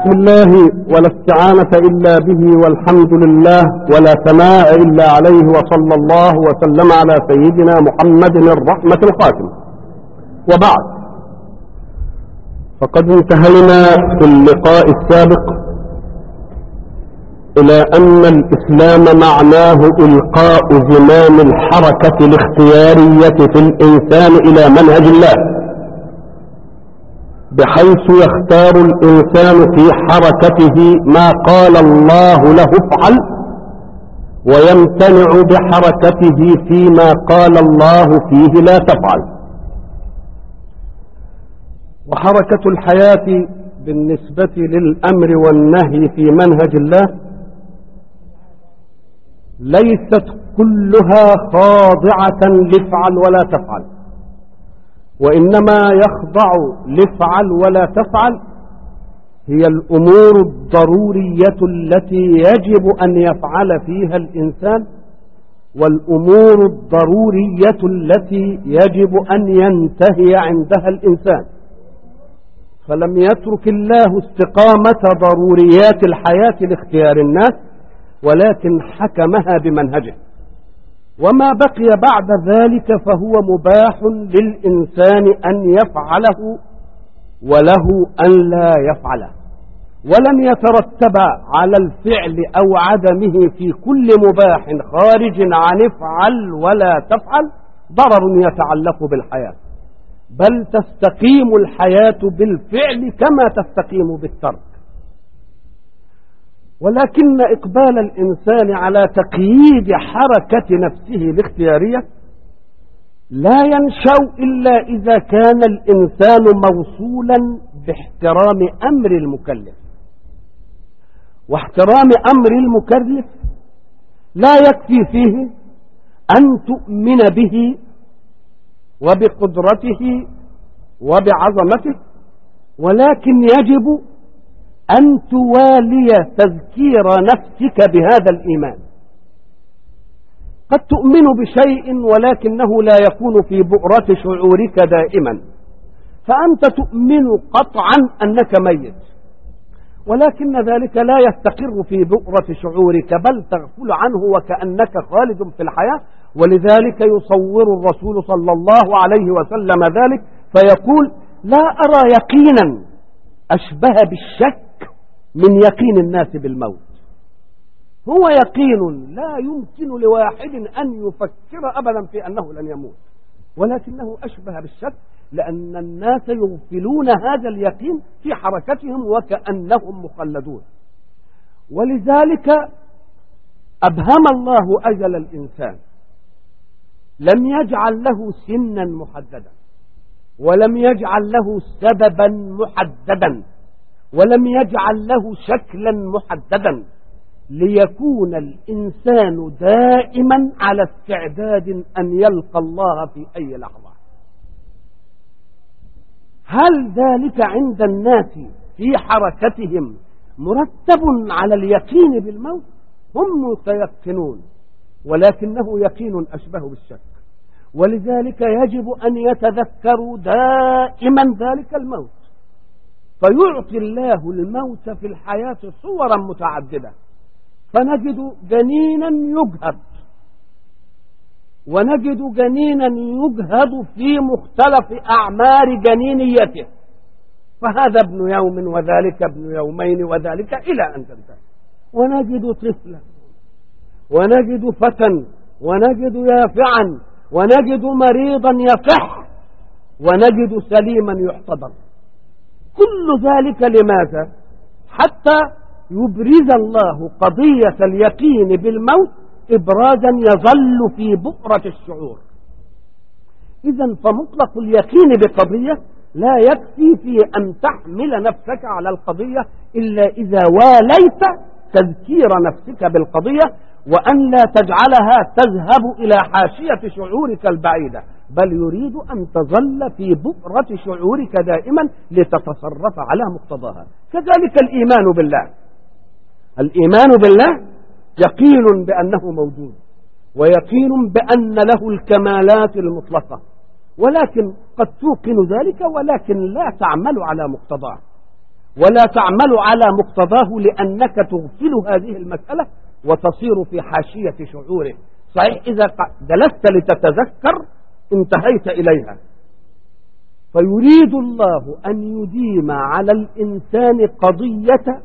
بسم الله ولا استعانة إلا به والحمد لله ولا ثناء إلا عليه وصلى الله وسلم على سيدنا محمد الرحمة الخاتم. وبعد، فقد انتهينا في اللقاء السابق إلى أن الإسلام معناه إلقاء زمام الحركة الاختيارية في الإنسان إلى منهج الله، بحيث يختار الإنسان في حركته ما قال الله له افعل، ويمتنع بحركته فيما قال الله فيه لا تفعل. وحركة الحياة بالنسبة للأمر والنهي في منهج الله ليست كلها خاضعة لافعل ولا تفعل، وإنما يخضع لافعل ولا تفعل هي الأمور الضرورية التي يجب أن يفعل فيها الإنسان، والأمور الضرورية التي يجب أن ينتهي عندها الإنسان. فلم يترك الله استقامة ضروريات الحياة لاختيار الناس، ولكن حكمها بمنهجه، وما بقي بعد ذلك فهو مباح للإنسان أن يفعله وله أن لا يفعله، ولم يترتب على الفعل أو عدمه في كل مباح خارج عن افعل ولا تفعل ضرر يتعلق بالحياة، بل تستقيم الحياة بالفعل كما تستقيم بالترك. ولكن إقبال الإنسان على تقييد حركة نفسه الاختيارية لا ينشأ إلا إذا كان الإنسان موصولا باحترام أمر المكلف، واحترام أمر المكلف لا يكفي فيه أن تؤمن به وبقدرته وبعظمته، ولكن يجب أن توالي تذكير نفسك بهذا الإيمان. قد تؤمن بشيء ولكنه لا يكون في بؤرة شعورك دائما، فأنت تؤمن قطعا أنك ميت، ولكن ذلك لا يستقر في بؤرة شعورك، بل تغفل عنه وكأنك خالد في الحياة. ولذلك يصور الرسول صلى الله عليه وسلم ذلك فيقول: لا أرى يقينا أشبه بالشك من يقين الناس بالموت. هو يقين لا يمكن لواحد أن يفكر أبدا في أنه لن يموت، ولكنه أشبه بالشك، لأن الناس يغفلون هذا اليقين في حركتهم وكأنهم مخلدون. ولذلك أبهم الله أجل الإنسان، لم يجعل له سنا محددا، ولم يجعل له سببا محددا، ولم يجعل له شكلا محددا، ليكون الإنسان دائما على استعداد أن يلقى الله في أي لحظة. هل ذلك عند الناس في حركتهم مرتب على اليقين بالموت؟ هم متيقنون، ولكنه يقين أشبه بالشك، ولذلك يجب أن يتذكروا دائما ذلك الموت. فيعطي الله الموت في الحياة صورا متعددة، فنجد جنينا يجهد، ونجد جنينا يجهد في مختلف أعمار جنينيته، فهذا ابن يوم وذلك ابن يومين وذلك إلى أن تنتهي. ونجد طفلا، ونجد فتى، ونجد يافعا، ونجد مريضا يصح، ونجد سليما يحتضر. كل ذلك لماذا؟ حتى يبرز الله قضية اليقين بالموت إبرازا يظل في بؤرة الشعور. إذن فمطلق اليقين بقضية لا يكفي في أن تحمل نفسك على القضية إلا إذا واليت تذكير نفسك بالقضية، وأن لا تجعلها تذهب إلى حاشية شعورك البعيدة، بل يريد أن تظل في بؤرة شعورك دائما لتتصرف على مقتضاها. كذلك الإيمان بالله. الإيمان بالله يقين بأنه موجود، ويقين بأن له الكمالات المطلقة، ولكن قد توقن ذلك ولكن لا تعمل على مقتضاه. ولا تعمل على مقتضاه، لأنك تغفل هذه المسألة وتصير في حاشية شعوره. صحيح إذا جلست لتتذكر انتهيت إليها. فيريد الله أن يديم على الإنسان قضية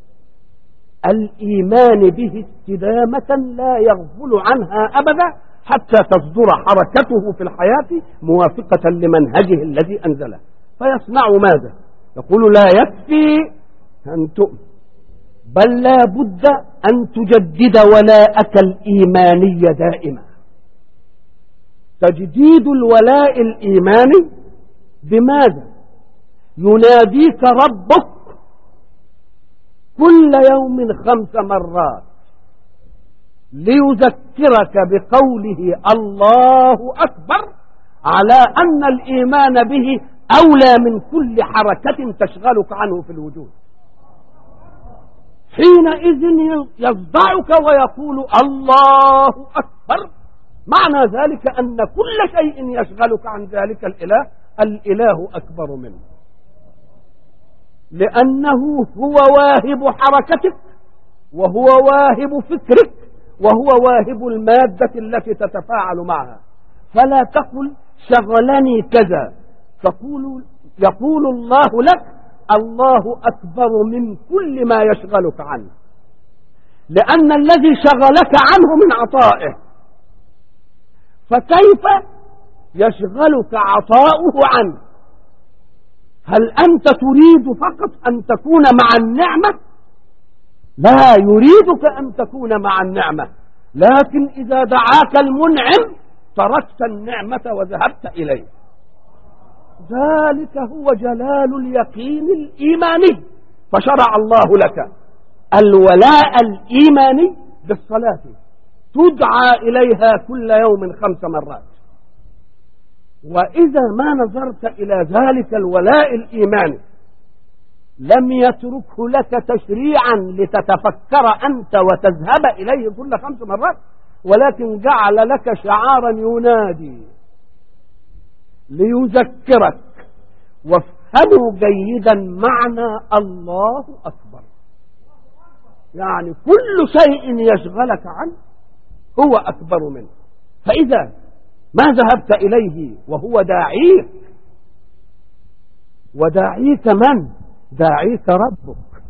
الإيمان به استدامة لا يغفل عنها أبدا، حتى تصدر حركته في الحياة موافقة لمنهجه الذي أنزله. فيصنع ماذا؟ يقول لا يكفي أن تؤمن، بل لا بد أن تجدد ولاءك الإيماني دائما. تجديد الولاء الإيماني بماذا؟ يناديك ربك كل يوم 5 مرات ليذكرك بقوله الله أكبر، على أن الإيمان به أولى من كل حركة تشغلك عنه في الوجود. حينئذ يصدعك ويقول الله أكبر، معنى ذلك أن كل شيء يشغلك عن ذلك الإله أكبر منه، لأنه هو واهب حركتك، وهو واهب فكرك، وهو واهب المادة التي تتفاعل معها. فلا تقل شغلني كذا، يقول الله لك الله أكبر من كل ما يشغلك عنه، لأن الذي شغلك عنه من عطائه، فكيف يشغلك عطاؤه عنه؟ هل أنت تريد فقط أن تكون مع النعمة؟ لا، يريدك أن تكون مع النعمة، لكن إذا دعاك المنعم تركت النعمة وذهبت إليه. ذلك هو جلال اليقين الإيماني. فشرع الله لك الولاء الإيماني بالصلاة، تدعى إليها كل يوم 5 مرات. وإذا ما نظرت إلى ذلك الولاء الإيماني لم يتركه لك تشريعا لتتفكر أنت وتذهب إليه كل 5 مرات، ولكن جعل لك شعارا ينادي ليذكرك. وافهموا جيدا معنى الله أكبر، يعني كل شيء يشغلك عنه هو أكبر منه. فإذا ما ذهبت إليه وهو داعيك، وداعيك من؟ داعيك ربك،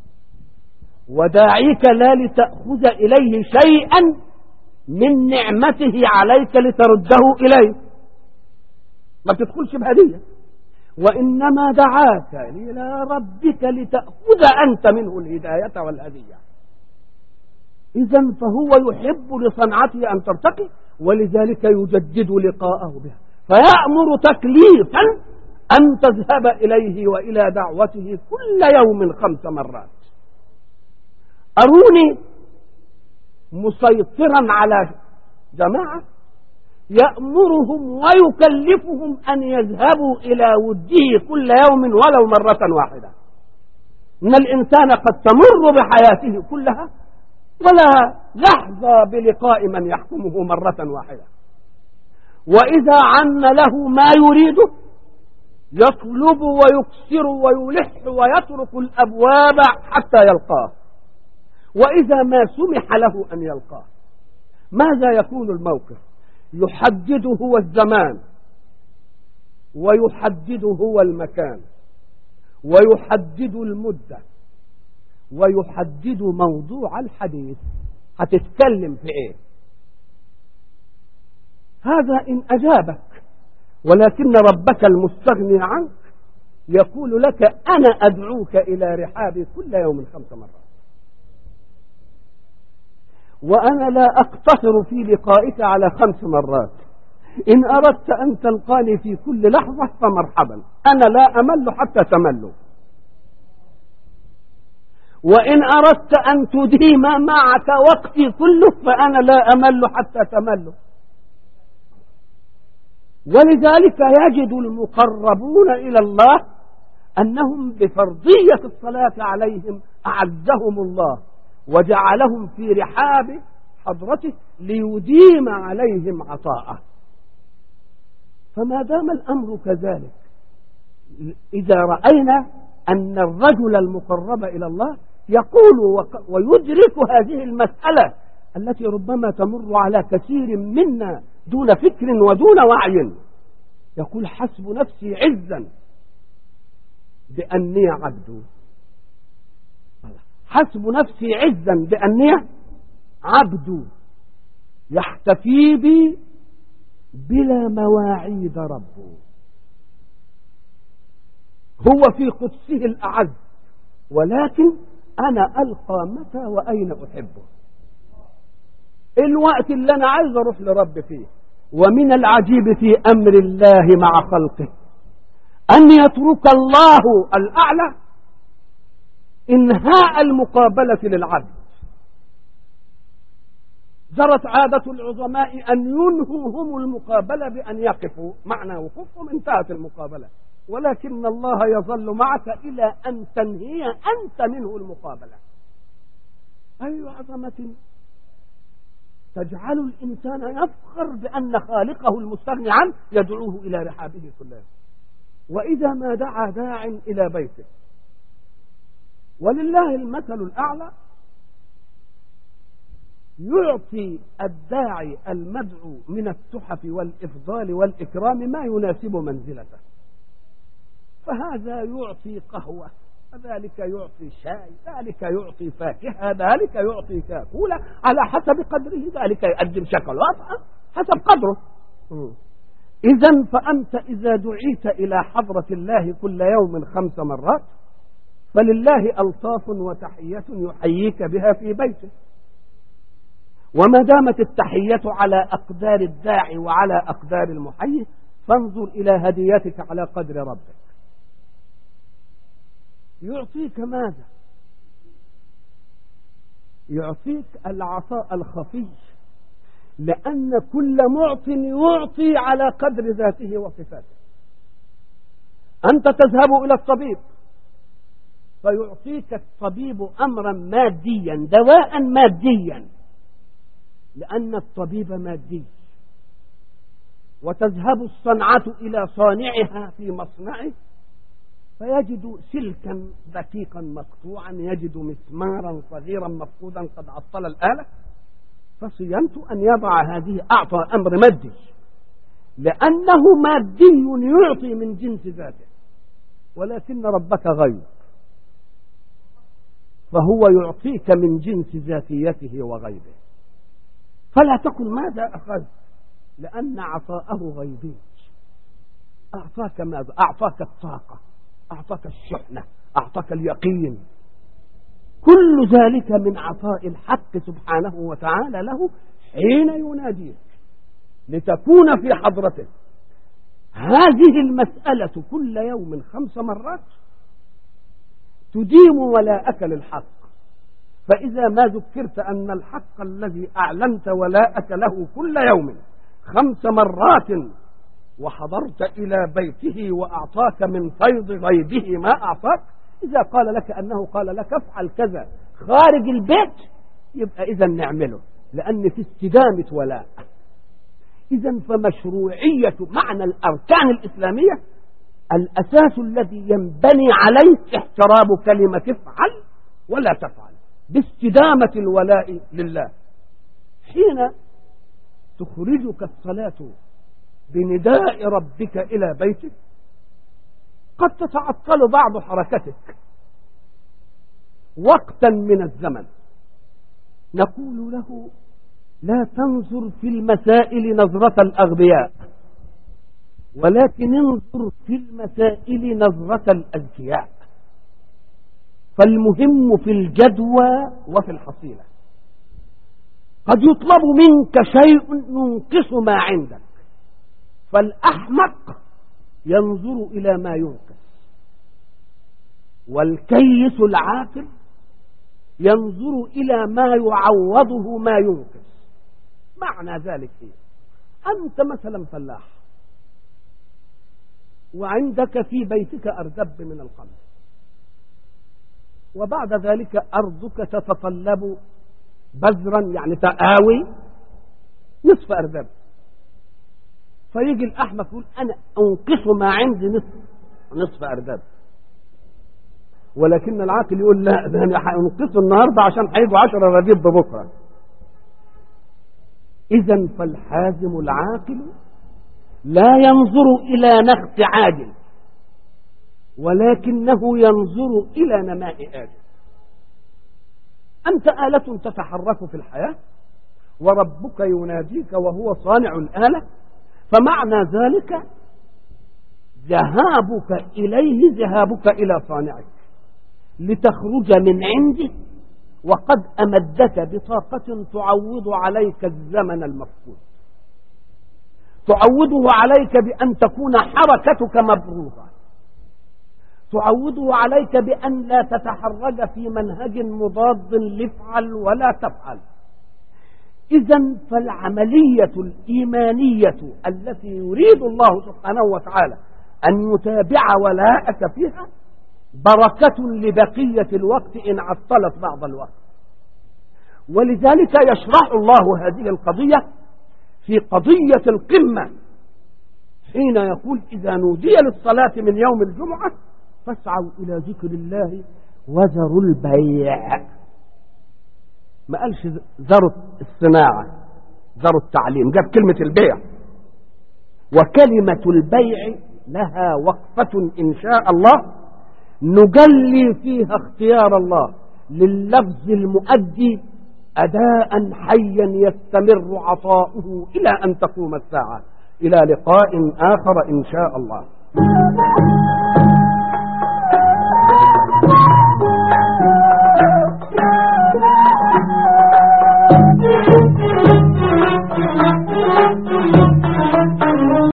وداعيك لا لتأخذ إليه شيئا من نعمته عليك لترده إليه، ما تدخلش بهدية، وإنما دعاك إلى ربك لتأخذ أنت منه الهداية والهدية. إذن فهو يحب لصنعته أن ترتقي، ولذلك يجدد لقاءه بها، فيأمر تكليفا أن تذهب إليه وإلى دعوته كل يوم 5 مرات. أروني مسيطرا على جماعة يأمرهم ويكلفهم أن يذهبوا إلى وده كل يوم ولو مرة واحدة. إن الإنسان قد تمر بحياته كلها ولا يحظى بلقاء من يحكمه مرة واحدة، وإذا عن له ما يريده يطلب ويكسر ويلح ويترك الأبواب حتى يلقاه. وإذا ما سمح له أن يلقاه ماذا يكون الموقف؟ يحدد هو الزمان، ويحدد هو المكان، ويحدد المدة، ويحدد موضوع الحديث. هتتكلم في ايه؟ هذا إن أجابك، ولكن ربك المستغني عنك يقول لك أنا أدعوك إلى رحابي كل يوم 5 مرات، وأنا لا أقتصر في لقائك على 5 مرات. إن أردت أن تلقاني في كل لحظة فمرحبا، أنا لا أمل حتى تمل. وإن أردت أن تديم معك وقتي كله فأنا لا أمل حتى تمل. ولذلك يجد المقربون إلى الله أنهم بفرضية الصلاة عليهم أعزهم الله وجعلهم في رحاب حضرته ليديم عليهم عطاءه. فما دام الأمر كذلك، إذا رأينا أن الرجل المقرب إلى الله يقول ويدرك هذه المسألة التي ربما تمر على كثير منا دون فكر ودون وعي. يقول حسب نفسي عزا بأني عبد، حسب نفسي عزا بأني عبد يحتفي بي بلا مواعيد ربه. هو في قدسه الأعز، ولكن أنا ألقى متى وأين أحبه، الوقت اللي أنا عايز أروح لرب فيه. ومن العجيب في أمر الله مع خلقه أن يترك الله الأعلى إنهاء المقابلة للعبد. جرت عادة العظماء أن ينهوا هم المقابلة بأن يقفوا، معنى وقوفهم انتهت المقابلة، ولكن الله يظل معك إلى أن تنهي أنت منه المقابلة. أي عظمة تجعل الإنسان يفخر بأن خالقه المستغني عنه يدعوه إلى رحابه كلها. وإذا ما دعا داع إلى بيته، ولله المثل الأعلى، يعطي الداعي المدعو من التحف والإفضال والإكرام ما يناسب منزلته. فهذا يعطي قهوة، ذلك يعطي شاي، ذلك يعطي فاكهة، ذلك يعطي كاكولة على حسب قدره، ذلك يقدم شوكولاتة حسب قدره. إذن فأنت إذا دعيت إلى حضرة الله كل يوم 5 مرات فلله ألطاف وتحية يحييك بها في بيته. وما دامت التحية على أقدار الداعي وعلى أقدار المحيي فانظر إلى هديتك على قدر ربك. يعطيك ماذا؟ يعطيك العطاء الخفي، لأن كل معط يعطي على قدر ذاته وصفاته. أنت تذهب إلى الطبيب فيعطيك الطبيب أمرا ماديا، دواء ماديا، لأن الطبيب مادي. وتذهب الصنعة إلى صانعها في مصنعه فيجد سلكا دقيقا مقطوعا، يجد مسمارا صغيرا مفقودا قد عطل الآلة، فصيانته أن يضع هذه، أعطى أمر مادي لأنه مادي يعطي من جنس ذاته. ولكن ربك غيب، فهو يعطيك من جنس ذاتيته وغيبه. فلا تقل ماذا أخذ، لأن عطاءه غيبي. أعطاك ماذا؟ أعطاك الطاقة، أعطاك الشحنة، أعطاك اليقين. كل ذلك من عطاء الحق سبحانه وتعالى له حين يناديك لتكون في حضرته. هذه المسألة كل يوم 5 مرات تديم ولاءك للحق. فإذا ما ذكرت أن الحق الذي أعلنت ولاءك له كل يوم 5 مرات وحضرت إلى بيته وأعطاك من فيض غيبه ما أعطاك، إذا قال لك أنه قال لك افعل كذا خارج البيت يبقى إذا نعمله، لأن في استدامة ولاء. إذا فمشروعية معنى الأركان الإسلامية الأساس الذي ينبني عليه احترام كلمة افعل ولا تفعل باستدامة الولاء لله. حين تخرجك الصلاة بنداء ربك إلى بيتك قد تتعطل بعض حركتك وقتا من الزمن، نقول له لا تنظر في المسائل نظرة الأغبياء، ولكن انظر في المسائل نظرة الأذكياء. فالمهم في الجدوى وفي الحصيلة. قد يطلب منك شيء ينقص ما عندك، فالأحمق ينظر إلى ما ينقص، والكيس العاقل ينظر إلى ما يعوضه ما ينقص. معنى ذلك إيه؟ أنت مثلا فلاح وعندك في بيتك أردب من القمح، وبعد ذلك أرضك تتطلب بذرا يعني تآوي نصف أردب، فيجي الأحمق يقول أنا أنقص ما عندي نصف أردب. ولكن العاقل يقول لا، ده انا هنقصه النهارده عشان هيجوا 10 رغيف بكره. اذا فالحازم العاقل لا ينظر الى نقص عاجل، ولكنه ينظر الى نماء آجل. انت آلة تتحرك في الحياة، وربك يناديك وهو صانع الآلة، فمعنى ذلك ذهابك إليه ذهابك إلى صانعك لتخرج من عنده، وقد أمدك بطاقة تعوض عليك الزمن المفقود، تعوضه عليك بأن تكون حركتك مبروزة، تعوضه عليك بأن لا تتحرك في منهج مضاد لافعل ولا تفعل. إذن فالعملية الإيمانية التي يريد الله سبحانه وتعالى أن يتابع ولاءك فيها بركة لبقية الوقت إن عطلت بعض الوقت. ولذلك يشرح الله هذه القضية في قضية القمة حين يقول إذا نودي للصلاة من يوم الجمعة فاسعوا إلى ذكر الله وذروا البيع. ما قالش ذروا الصناعة، ذروا التعليم، جاب كلمة البيع. وكلمة البيع لها وقفة إن شاء الله نجلي فيها اختيار الله لللفظ المؤدي أداء حيا يستمر عطاؤه إلى أن تقوم الساعة. إلى لقاء آخر إن شاء الله.